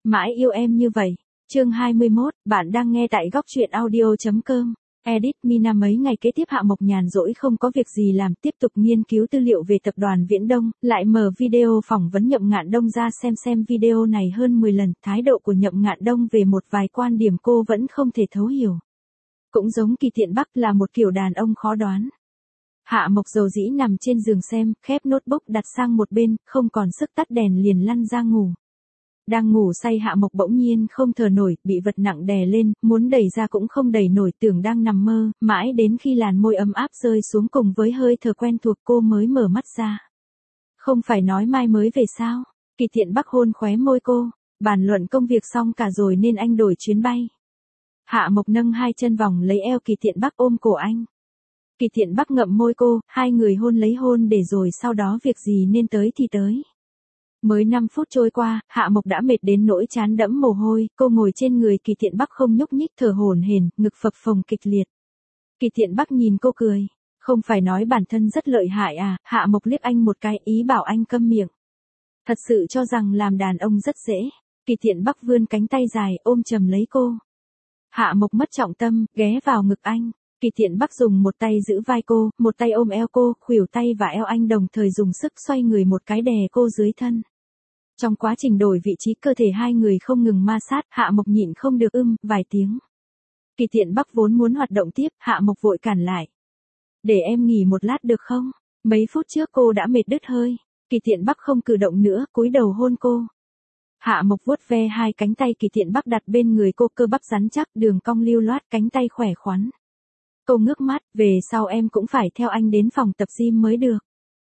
Mãi yêu em như vậy. Chương 21, bạn đang nghe tại góc truyện audio.com. Edit Mina mấy ngày kế tiếp Hạ Mộc nhàn rỗi không có việc gì làm, tiếp tục nghiên cứu tư liệu về tập đoàn Viễn Đông, lại mở video phỏng vấn Nhậm Ngạn Đông ra xem video này hơn 10 lần, thái độ của Nhậm Ngạn Đông về một vài quan điểm cô vẫn không thể thấu hiểu. Cũng giống Kỳ Tiện Bắc là một kiểu đàn ông khó đoán. Hạ Mộc dầu dĩ nằm trên giường xem, khép notebook đặt sang một bên, không còn sức tắt đèn liền lăn ra ngủ. Đang ngủ say Hạ Mộc bỗng nhiên không thở nổi, bị vật nặng đè lên, muốn đẩy ra cũng không đẩy nổi, tưởng đang nằm mơ, mãi đến khi làn môi ấm áp rơi xuống cùng với hơi thở quen thuộc cô mới mở mắt ra. Không phải nói mai mới về sao? Kỳ Tiện Bắc hôn khóe môi cô, bàn luận công việc xong cả rồi nên anh đổi chuyến bay. Hạ Mộc nâng hai chân vòng lấy eo Kỳ Tiện Bắc ôm cổ anh. Kỳ Tiện Bắc ngậm môi cô, hai người hôn lấy hôn để rồi sau đó việc gì nên tới thì tới. Mới 5 phút trôi qua, Hạ Mộc đã mệt đến nỗi trán đẫm mồ hôi, cô ngồi trên người Kỳ Tiện Bắc không nhúc nhích, thở hổn hển, ngực phập phồng kịch liệt. Kỳ Tiện Bắc nhìn cô cười, không phải nói bản thân rất lợi hại à? Hạ Mộc liếc anh một cái, ý bảo anh câm miệng. Thật sự cho rằng làm đàn ông rất dễ. Kỳ Tiện Bắc vươn cánh tay dài ôm chầm lấy cô. Hạ Mộc mất trọng tâm, ghé vào ngực anh. Kỳ Tiện Bắc dùng một tay giữ vai cô, một tay ôm eo cô, khuỷu tay và eo anh đồng thời dùng sức xoay người một cái đè cô dưới thân. Trong quá trình đổi vị trí cơ thể hai người không ngừng ma sát, Hạ Mộc nhịn không được vài tiếng. Kỳ Tiện Bắc vốn muốn hoạt động tiếp, Hạ Mộc vội cản lại. Để em nghỉ một lát được không? Mấy phút trước cô đã mệt đứt hơi. Kỳ Tiện Bắc không cử động nữa, cúi đầu hôn cô. Hạ Mộc vuốt ve hai cánh tay Kỳ Tiện Bắc đặt bên người cô, cơ bắp rắn chắc, đường cong lưu loát, cánh tay khỏe khoắn. Cô ngước mắt, về sau em cũng phải theo anh đến phòng tập gym mới được.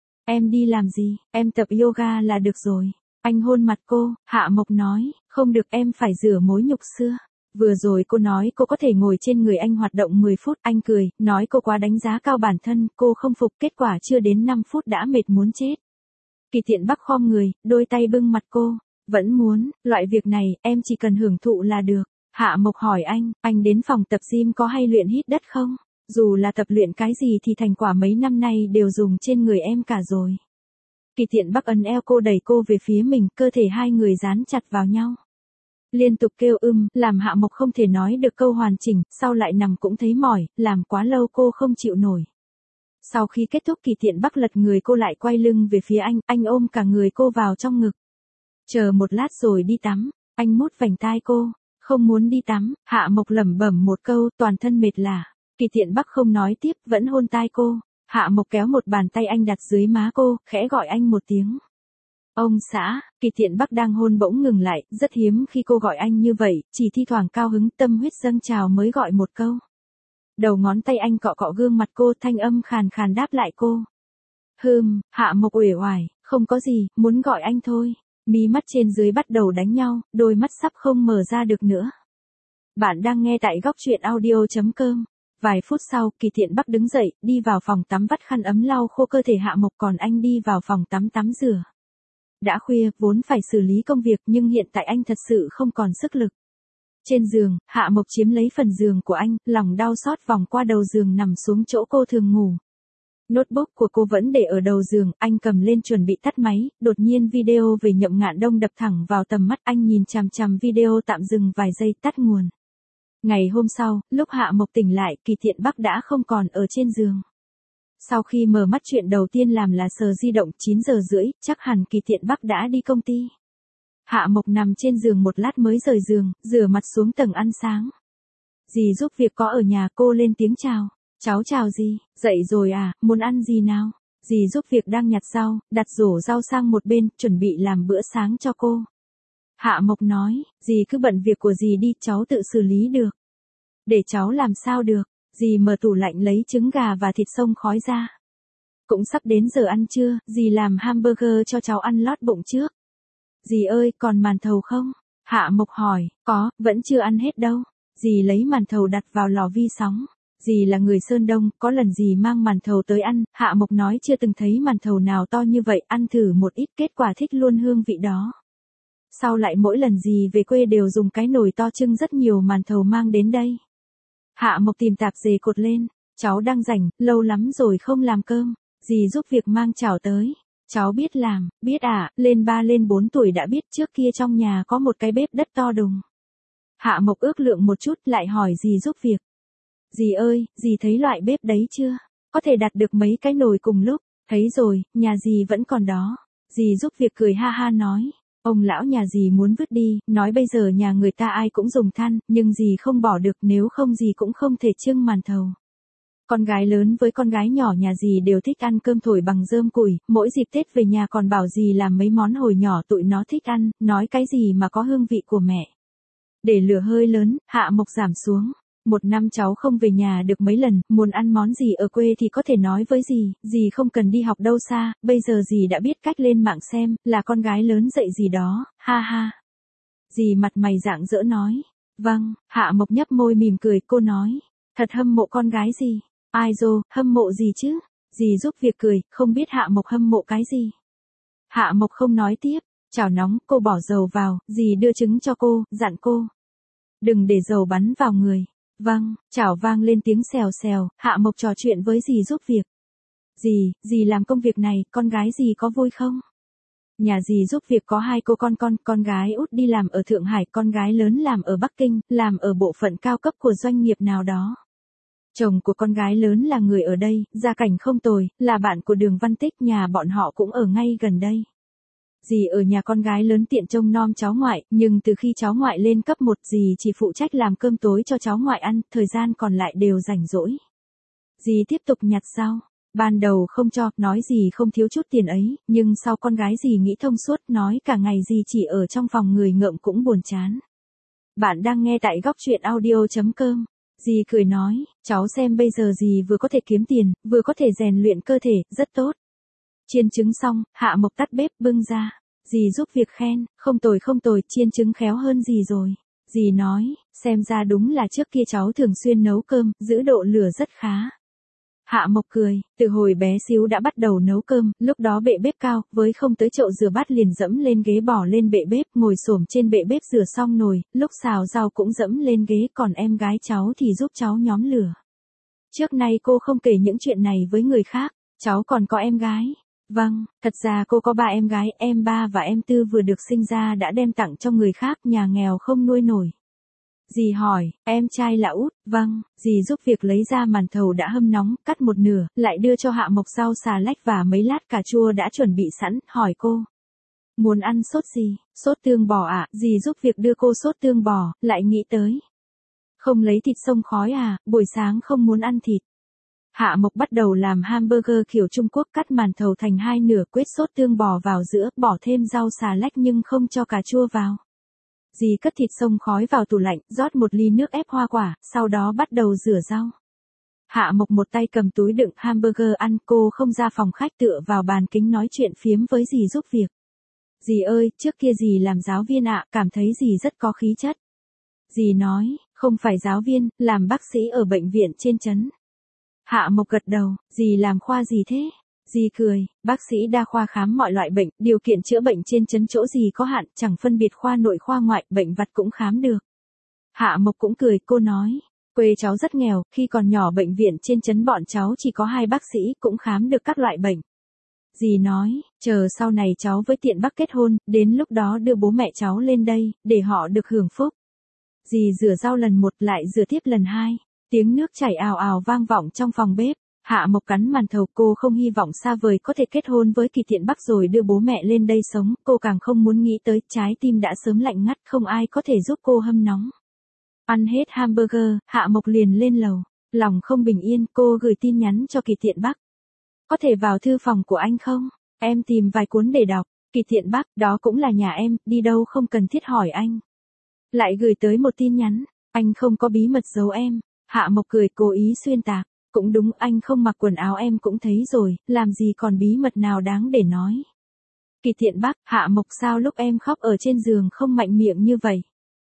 Em đi làm gì? Em tập yoga là được rồi. Anh hôn mặt cô, Hạ Mộc nói, không được, em phải rửa mối nhục xưa. Vừa rồi cô nói cô có thể ngồi trên người anh hoạt động 10 phút, anh cười, nói cô quá đánh giá cao bản thân, cô không phục, kết quả chưa đến 5 phút đã mệt muốn chết. Kỳ Tiện Bắc khom người, đôi tay bưng mặt cô, vẫn muốn, loại việc này, em chỉ cần hưởng thụ là được. Hạ Mộc hỏi anh đến phòng tập gym có hay luyện hít đất không? Dù là tập luyện cái gì thì thành quả mấy năm nay đều dùng trên người em cả rồi. Kỳ Tiện Bắc ấn eo cô, đẩy cô về phía mình, cơ thể hai người dán chặt vào nhau. Liên tục kêu làm Hạ Mộc không thể nói được câu hoàn chỉnh, sau lại nằm cũng thấy mỏi, làm quá lâu cô không chịu nổi. Sau khi kết thúc Kỳ Tiện Bắc lật người cô lại quay lưng về phía anh ôm cả người cô vào trong ngực. Chờ một lát rồi đi tắm, anh mút vành tai cô, không muốn đi tắm, Hạ Mộc lẩm bẩm một câu, toàn thân mệt lả. Kỳ Tiện Bắc không nói tiếp, vẫn hôn tai cô. Hạ Mộc kéo một bàn tay anh đặt dưới má cô, khẽ gọi anh một tiếng. Ông xã. Kỳ Tiện Bắc đang hôn bỗng ngừng lại, rất hiếm khi cô gọi anh như vậy, chỉ thi thoảng cao hứng tâm huyết dâng trào mới gọi một câu. Đầu ngón tay anh cọ cọ gương mặt cô, thanh âm khàn khàn đáp lại cô. Hạ Mộc uể oải, không có gì, muốn gọi anh thôi. Mí mắt trên dưới bắt đầu đánh nhau, đôi mắt sắp không mở ra được nữa. Bạn đang nghe tại góc truyện audio.com. Vài phút sau, Kỳ Tiện Bắc đứng dậy, đi vào phòng tắm vắt khăn ấm lau khô cơ thể Hạ Mộc, còn anh đi vào phòng tắm tắm rửa. Đã khuya, vốn phải xử lý công việc nhưng hiện tại anh thật sự không còn sức lực. Trên giường, Hạ Mộc chiếm lấy phần giường của anh, lòng đau xót vòng qua đầu giường nằm xuống chỗ cô thường ngủ. Notebook của cô vẫn để ở đầu giường, anh cầm lên chuẩn bị tắt máy, đột nhiên video về Nhậm Ngạn Đông đập thẳng vào tầm mắt, anh nhìn chằm chằm video tạm dừng vài giây, tắt nguồn. Ngày hôm sau, lúc Hạ Mộc tỉnh lại, Kỳ Tiện Bắc đã không còn ở trên giường. Sau khi mở mắt chuyện đầu tiên làm là sờ di động, 9 giờ rưỡi, chắc hẳn Kỳ Tiện Bắc đã đi công ty. Hạ Mộc nằm trên giường một lát mới rời giường, rửa mặt xuống tầng ăn sáng. Dì giúp việc có ở nhà, cô lên tiếng chào. Cháu chào dì, dậy rồi à, muốn ăn gì nào? Dì giúp việc đang nhặt rau, đặt rổ rau sang một bên, chuẩn bị làm bữa sáng cho cô. Hạ Mộc nói, dì cứ bận việc của dì đi, cháu tự xử lý được. Để cháu làm sao được, dì mở tủ lạnh lấy trứng gà và thịt xông khói ra. Cũng sắp đến giờ ăn trưa, dì làm hamburger cho cháu ăn lót bụng trước. Dì ơi, còn màn thầu không? Hạ Mộc hỏi, có, vẫn chưa ăn hết đâu. Dì lấy màn thầu đặt vào lò vi sóng. Dì là người Sơn Đông, có lần dì mang màn thầu tới ăn, Hạ Mộc nói chưa từng thấy màn thầu nào to như vậy, ăn thử một ít, kết quả thích luôn hương vị đó. Sau lại mỗi lần dì về quê đều dùng cái nồi to trưng rất nhiều màn thầu mang đến đây. Hạ Mộc tìm tạp dề cột lên, cháu đang rảnh, lâu lắm rồi không làm cơm, dì giúp việc mang chảo tới. Cháu biết làm, biết à, lên 3 lên 4 tuổi đã biết, trước kia trong nhà có một cái bếp đất to đùng. Hạ Mộc ước lượng một chút lại hỏi dì giúp việc. Dì ơi, dì thấy loại bếp đấy chưa? Có thể đặt được mấy cái nồi cùng lúc. Thấy rồi, nhà dì vẫn còn đó. Dì giúp việc cười ha ha nói. Ông lão nhà dì muốn vứt đi, nói bây giờ nhà người ta ai cũng dùng than, nhưng dì không bỏ được, nếu không dì cũng không thể trưng màn thầu. Con gái lớn với con gái nhỏ nhà dì đều thích ăn cơm thổi bằng rơm củi, mỗi dịp Tết về nhà còn bảo dì làm mấy món hồi nhỏ tụi nó thích ăn, nói cái gì mà có hương vị của mẹ. Để lửa hơi lớn, Hạ Mộc giảm xuống. Một năm cháu không về nhà được mấy lần, muốn ăn món gì ở quê thì có thể nói với dì không cần đi học đâu xa, bây giờ dì đã biết cách lên mạng xem, là con gái lớn dạy dì đó, ha ha. Dì mặt mày rạng rỡ nói. Vâng, Hạ Mộc nhấp môi mỉm cười, cô nói. Thật hâm mộ con gái dì. Ai dô, hâm mộ gì chứ? Dì giúp việc cười, không biết Hạ Mộc hâm mộ cái gì. Hạ Mộc không nói tiếp, chảo nóng, cô bỏ dầu vào, dì đưa trứng cho cô, dặn cô. Đừng để dầu bắn vào người. Vâng, chảo vang lên tiếng xèo xèo, Hạ Mộc trò chuyện với dì giúp việc. Dì làm công việc này, con gái dì có vui không? Nhà dì giúp việc có 2 cô con gái út đi làm ở Thượng Hải, con gái lớn làm ở Bắc Kinh, làm ở bộ phận cao cấp của doanh nghiệp nào đó. Chồng của con gái lớn là người ở đây, gia cảnh không tồi, là bạn của Đường Văn Tích, nhà bọn họ cũng ở ngay gần đây. Dì ở nhà con gái lớn tiện trông nom cháu ngoại, nhưng từ khi cháu ngoại lên cấp 1 dì chỉ phụ trách làm cơm tối cho cháu ngoại ăn, thời gian còn lại đều rảnh rỗi. Dì tiếp tục nhặt rau. Ban đầu không cho, nói dì không thiếu chút tiền ấy, nhưng sau con gái dì nghĩ thông suốt, nói cả ngày dì chỉ ở trong phòng người ngợm cũng buồn chán. Bạn đang nghe tại góc truyện audio.com. Dì cười nói, cháu xem bây giờ dì vừa có thể kiếm tiền, vừa có thể rèn luyện cơ thể, rất tốt. Chiên trứng xong, Hạ Mộc tắt bếp bưng ra. Dì giúp việc khen, không tồi, chiên trứng khéo hơn dì rồi. Dì nói, xem ra đúng là trước kia cháu thường xuyên nấu cơm, giữ độ lửa rất khá. Hạ Mộc cười, từ hồi bé xíu đã bắt đầu nấu cơm, lúc đó bệ bếp cao, với không tới chậu rửa bát liền dẫm lên ghế bỏ lên bệ bếp, ngồi xổm trên bệ bếp rửa xong nồi, lúc xào rau cũng dẫm lên ghế, còn em gái cháu thì giúp cháu nhóm lửa. Trước nay cô không kể những chuyện này với người khác, cháu còn có em gái. Vâng, thật ra cô có 3 em gái, em 3 và em 4 vừa được sinh ra đã đem tặng cho người khác, nhà nghèo không nuôi nổi. Dì hỏi, em trai là út, vâng, dì giúp việc lấy ra màn thầu đã hâm nóng, cắt một nửa, lại đưa cho Hạ Mộc rau xà lách và mấy lát cà chua đã chuẩn bị sẵn, hỏi cô. Muốn ăn sốt gì? Sốt tương bò ạ, dì giúp việc đưa cô sốt tương bò, lại nghĩ tới. Không lấy thịt xông khói à, buổi sáng không muốn ăn thịt. Hạ Mộc bắt đầu làm hamburger kiểu Trung Quốc, cắt màn thầu thành 2 nửa, quết sốt tương bò vào giữa, bỏ thêm rau xà lách nhưng không cho cà chua vào. Dì cất thịt xông khói vào tủ lạnh, rót 1 ly nước ép hoa quả, sau đó bắt đầu rửa rau. Hạ Mộc một tay cầm túi đựng hamburger ăn, cô không ra phòng khách tựa vào bàn kính nói chuyện phiếm với dì giúp việc. Dì ơi, trước kia dì làm giáo viên ạ, cảm thấy dì rất có khí chất. Dì nói, không phải giáo viên, làm bác sĩ ở bệnh viện trên trấn. Hạ Mộc gật đầu, dì làm khoa gì thế? Dì cười, bác sĩ đa khoa khám mọi loại bệnh, điều kiện chữa bệnh trên trấn chỗ dì có hạn, chẳng phân biệt khoa nội khoa ngoại, bệnh vặt cũng khám được. Hạ Mộc cũng cười, cô nói, quê cháu rất nghèo, khi còn nhỏ bệnh viện trên trấn bọn cháu chỉ có 2 bác sĩ, cũng khám được các loại bệnh. Dì nói, chờ sau này cháu với Tiện Bắc kết hôn, đến lúc đó đưa bố mẹ cháu lên đây, để họ được hưởng phúc. Dì rửa rau lần 1 lại rửa tiếp lần 2, tiếng nước chảy ào ào vang vọng trong phòng bếp. Hạ Mộc cắn màn thầu, cô không hy vọng xa vời có thể kết hôn với Kỳ Tiện Bắc rồi đưa bố mẹ lên đây sống, cô càng không muốn nghĩ tới, trái tim đã sớm lạnh ngắt, không ai có thể giúp cô hâm nóng. Ăn hết hamburger, Hạ Mộc liền lên lầu, lòng không bình yên, cô gửi tin nhắn cho Kỳ Tiện Bắc. Có thể vào thư phòng của anh không? Em tìm vài cuốn để đọc. Kỳ Tiện Bắc, đó cũng là nhà em, đi đâu không cần thiết hỏi anh. Lại gửi tới một tin nhắn, anh không có bí mật giấu em. Hạ Mộc cười, cố ý xuyên tạc. Cũng đúng, anh không mặc quần áo em cũng thấy rồi, làm gì còn bí mật nào đáng để nói. Kỳ Tiện Bắc, Hạ Mộc sao lúc em khóc ở trên giường không mạnh miệng như vậy?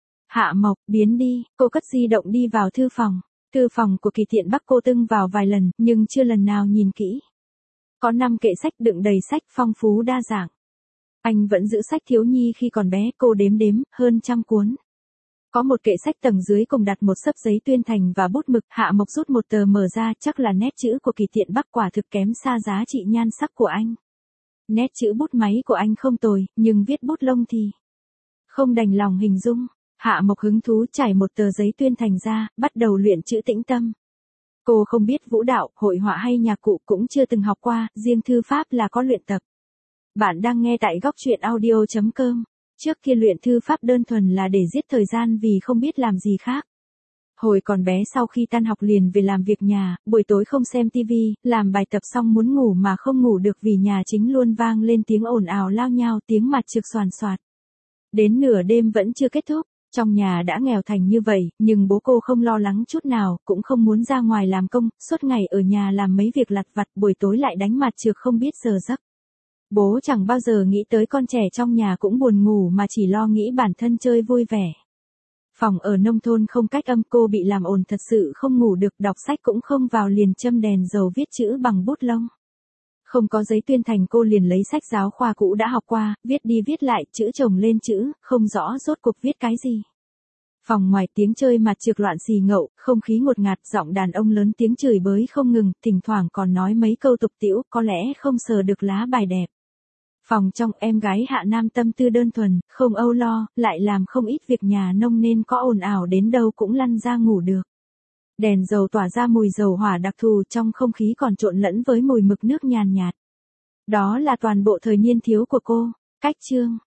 Hạ Mộc, biến đi, cô cất di động đi vào thư phòng. Thư phòng của Kỳ Tiện Bắc cô tưng vào vài lần, nhưng chưa lần nào nhìn kỹ. Có 5 kệ sách đựng đầy sách phong phú đa dạng. Anh vẫn giữ sách thiếu nhi khi còn bé, cô đếm hơn 100 cuốn. Có một kệ sách tầng dưới cùng đặt một xấp giấy tuyên thành và bút mực, Hạ Mộc rút một tờ mở ra, chắc là nét chữ của Kỳ Tiện Bắc, quả thực kém xa giá trị nhan sắc của anh. Nét chữ bút máy của anh không tồi, nhưng viết bút lông thì không đành lòng hình dung. Hạ Mộc hứng thú trải một tờ giấy tuyên thành ra, bắt đầu luyện chữ tĩnh tâm. Cô không biết vũ đạo, hội họa hay nhạc cụ, cũng chưa từng học qua, riêng thư pháp là có luyện tập. Bạn đang nghe tại góc truyện audio.com. Trước kia luyện thư pháp đơn thuần là để giết thời gian vì không biết làm gì khác. Hồi còn bé sau khi tan học liền về làm việc nhà, buổi tối không xem tivi, làm bài tập xong muốn ngủ mà không ngủ được vì nhà chính luôn vang lên tiếng ồn ào lao nhao, tiếng mặt trược xoàn xoạt. Đến nửa đêm vẫn chưa kết thúc, trong nhà đã nghèo thành như vậy, nhưng bố cô không lo lắng chút nào, cũng không muốn ra ngoài làm công, suốt ngày ở nhà làm mấy việc lặt vặt, buổi tối lại đánh mặt trược không biết giờ giấc. Bố chẳng bao giờ nghĩ tới con trẻ trong nhà cũng buồn ngủ mà chỉ lo nghĩ bản thân chơi vui vẻ. Phòng ở nông thôn không cách âm, cô bị làm ồn thật sự không ngủ được, đọc sách cũng không vào liền châm đèn dầu viết chữ bằng bút lông. Không có giấy tuyên thành cô liền lấy sách giáo khoa cũ đã học qua, viết đi viết lại, chữ chồng lên chữ, không rõ rốt cuộc viết cái gì. Phòng ngoài tiếng chơi mặt trược loạn xì ngậu, không khí ngột ngạt, giọng đàn ông lớn tiếng chửi bới không ngừng, thỉnh thoảng còn nói mấy câu tục tĩu, có lẽ không sờ được lá bài đẹp. Phòng trong em gái Hạ Nam tâm tư đơn thuần, không âu lo, lại làm không ít việc nhà nông nên có ồn ào đến đâu cũng lăn ra ngủ được. Đèn dầu tỏa ra mùi dầu hỏa đặc thù, trong không khí còn trộn lẫn với mùi mực nước nhàn nhạt. Đó là toàn bộ thời niên thiếu của cô. Cách chương